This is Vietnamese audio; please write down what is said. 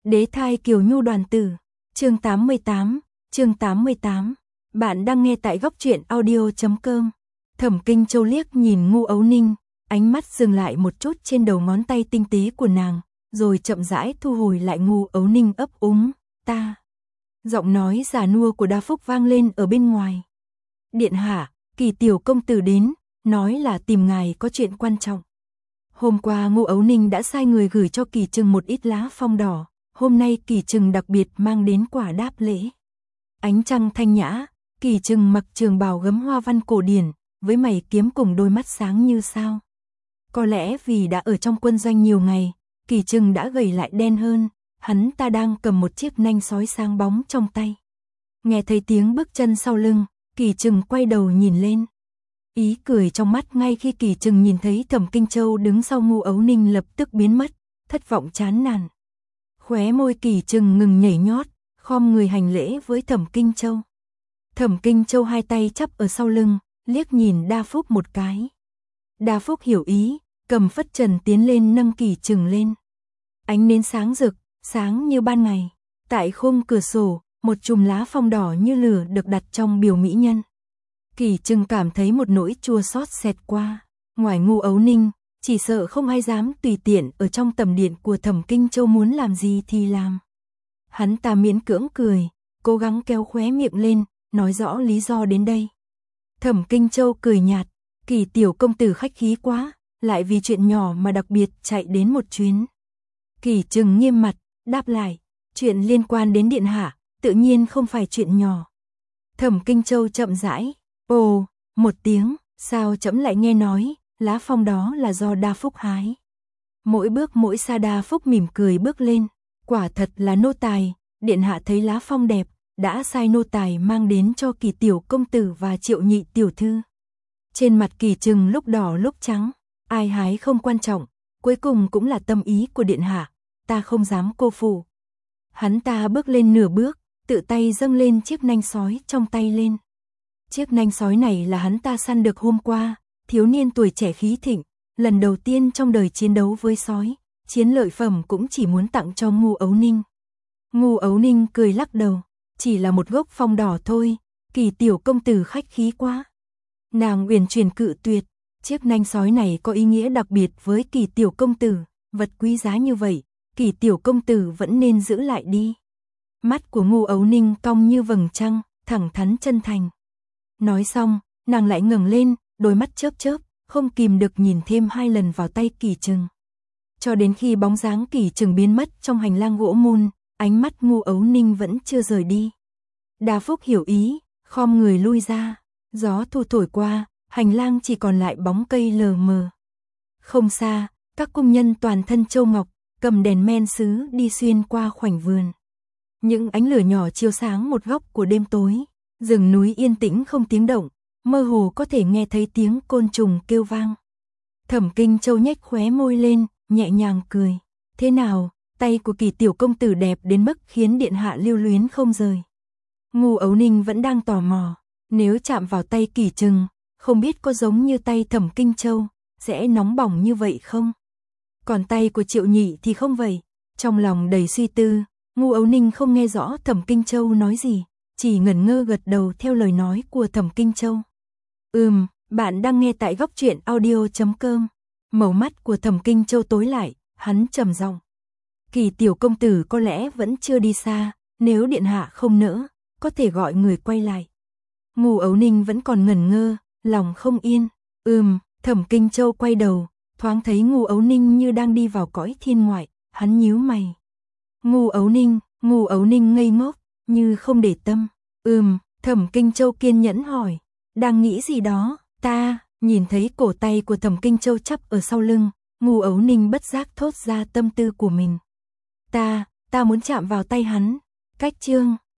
Đế thai Kiều Nhu đoàn tử, chương 88. Bạn đang nghe tại góc truyện audio.com. Thẩm Kinh Châu liếc nhìn Ngu Ấu Ninh, ánh mắt dừng lại một chút trên đầu ngón tay tinh tế của nàng, rồi chậm rãi thu hồi lại. Ngu Ấu Ninh ấp úng, ta. Giọng nói già nua của Đa Phúc vang lên ở bên ngoài. Điện hạ, Kỳ tiểu công tử đến, nói là tìm ngài có chuyện quan trọng. Hôm qua Ngu Ấu Ninh đã sai người gửi cho Kỳ Trừng một ít lá phong đỏ, hôm nay Kỳ Trừng đặc biệt mang đến quả đáp lễ. Ánh trăng thanh nhã, Kỳ Trừng mặc trường bào gấm hoa văn cổ điển, với mày kiếm cùng đôi mắt sáng như sao. Có lẽ vì đã ở trong quân doanh nhiều ngày, Kỳ Trừng đã gầy lại đen hơn, hắn ta đang cầm một chiếc nanh sói sáng bóng trong tay. Nghe thấy tiếng bước chân sau lưng, Kỳ Trừng quay đầu nhìn lên. Ý cười trong mắt ngay khi Kỳ Trừng nhìn thấy Thẩm Kinh Châu đứng sau Ngu Ấu Ninh lập tức biến mất, thất vọng chán nản. Khóe môi Kỳ Trừng ngừng nhảy nhót, khom người hành lễ với Thẩm Kinh Châu. Thẩm Kinh Châu hai tay chắp ở sau lưng, liếc nhìn Đa Phúc một cái. Đa Phúc hiểu ý, cầm phất trần tiến lên nâng Kỳ Trừng lên. Ánh nến sáng rực, sáng như ban ngày. Tại khung cửa sổ, một chùm lá phong đỏ như lửa được đặt trong biều mỹ nhân. Kỳ Trừng cảm thấy một nỗi chua xót xẹt qua. Ngoài Ngu Ấu Ninh, chỉ sợ không ai dám tùy tiện ở trong tầm điện của Thẩm Kinh Châu, muốn làm gì thì làm. Hắn ta miễn cưỡng cười, cố gắng kéo khóe miệng lên, nói rõ lý do đến đây. Thẩm Kinh Châu cười nhạt, Kỳ tiểu công tử khách khí quá, lại vì chuyện nhỏ mà đặc biệt chạy đến một chuyến. Kỳ Trừng nghiêm mặt, đáp lại, chuyện liên quan đến điện hạ, tự nhiên không phải chuyện nhỏ. Thẩm Kinh Châu chậm rãi, ồ, một tiếng, sao trẫm lại nghe nói, lá phong đó là do Đa Phúc hái. Mỗi bước mỗi xa Đa Phúc mỉm cười bước lên, quả thật là nô tài, điện hạ thấy lá phong đẹp, đã sai nô tài mang đến cho Kỳ tiểu công tử và Triệu nhị tiểu thư. Trên mặt Kỳ Trừng lúc đỏ lúc trắng, ai hái không quan trọng, cuối cùng cũng là tâm ý của điện hạ, ta không dám cô phụ. Hắn ta bước lên nửa bước, tự tay dâng lên chiếc nanh sói trong tay lên. Chiếc nanh sói này là hắn ta săn được hôm qua, thiếu niên tuổi trẻ khí thịnh, lần đầu tiên trong đời chiến đấu với sói, chiến lợi phẩm cũng chỉ muốn tặng cho Ngu Ấu Ninh. Ngu Ấu Ninh cười lắc đầu, chỉ là một gốc phong đỏ thôi, Kỳ tiểu công tử khách khí quá. Nàng uyển chuyển cự tuyệt, chiếc nanh sói này có ý nghĩa đặc biệt với Kỳ tiểu công tử, vật quý giá như vậy, Kỳ tiểu công tử vẫn nên giữ lại đi. Mắt của Ngu Ấu Ninh cong như vầng trăng, thẳng thắn chân thành. Nói xong, nàng lại ngẩng lên, đôi mắt chớp chớp, không kìm được nhìn thêm hai lần vào tay Kỳ Trừng. Cho đến khi bóng dáng Kỳ Trừng biến mất trong hành lang gỗ mun, ánh mắt Ngu Ấu Ninh vẫn chưa rời đi. Đa Phúc hiểu ý, khom người lui ra, gió thu thổi qua, hành lang chỉ còn lại bóng cây lờ mờ. Không xa, các cung nhân toàn thân châu ngọc, cầm đèn men sứ đi xuyên qua khoảnh vườn. Những ánh lửa nhỏ chiếu sáng một góc của đêm tối, rừng núi yên tĩnh không tiếng động, mơ hồ có thể nghe thấy tiếng côn trùng kêu vang. Thẩm Kinh Châu nhếch khóe môi lên, nhẹ nhàng cười. Thế nào, tay của Kỳ tiểu công tử đẹp đến mức khiến điện hạ lưu luyến không rời. Ngu Ấu Ninh vẫn đang tò mò, nếu chạm vào tay Kỳ Trừng, không biết có giống như tay Thẩm Kinh Châu, sẽ nóng bỏng như vậy không? Còn tay của Triệu nhị thì không vậy. Trong lòng đầy suy tư, Ngu Ấu Ninh không nghe rõ Thẩm Kinh Châu nói gì, chỉ ngẩn ngơ gật đầu theo lời nói của Thẩm Kinh Châu. Bạn đang nghe tại góc truyện audio.com. Màu mắt của Thẩm Kinh Châu tối lại, hắn trầm giọng. Kỳ tiểu công tử có lẽ vẫn chưa đi xa, nếu điện hạ không nỡ, có thể gọi người quay lại. Ngu Ấu Ninh vẫn còn ngẩn ngơ, lòng không yên. Thẩm Kinh Châu quay đầu, thoáng thấy Ngu Ấu Ninh như đang đi vào cõi thiên ngoại, hắn nhíu mày. Ngu Ấu Ninh ngây ngốc, như không để tâm. Thẩm Kinh Châu kiên nhẫn hỏi, đang nghĩ gì đó? Ta, nhìn thấy cổ tay của Thẩm Kinh Châu chắp ở sau lưng, Ngu Ấu Ninh bất giác thốt ra tâm tư của mình. Ta muốn chạm vào tay hắn. Cách chương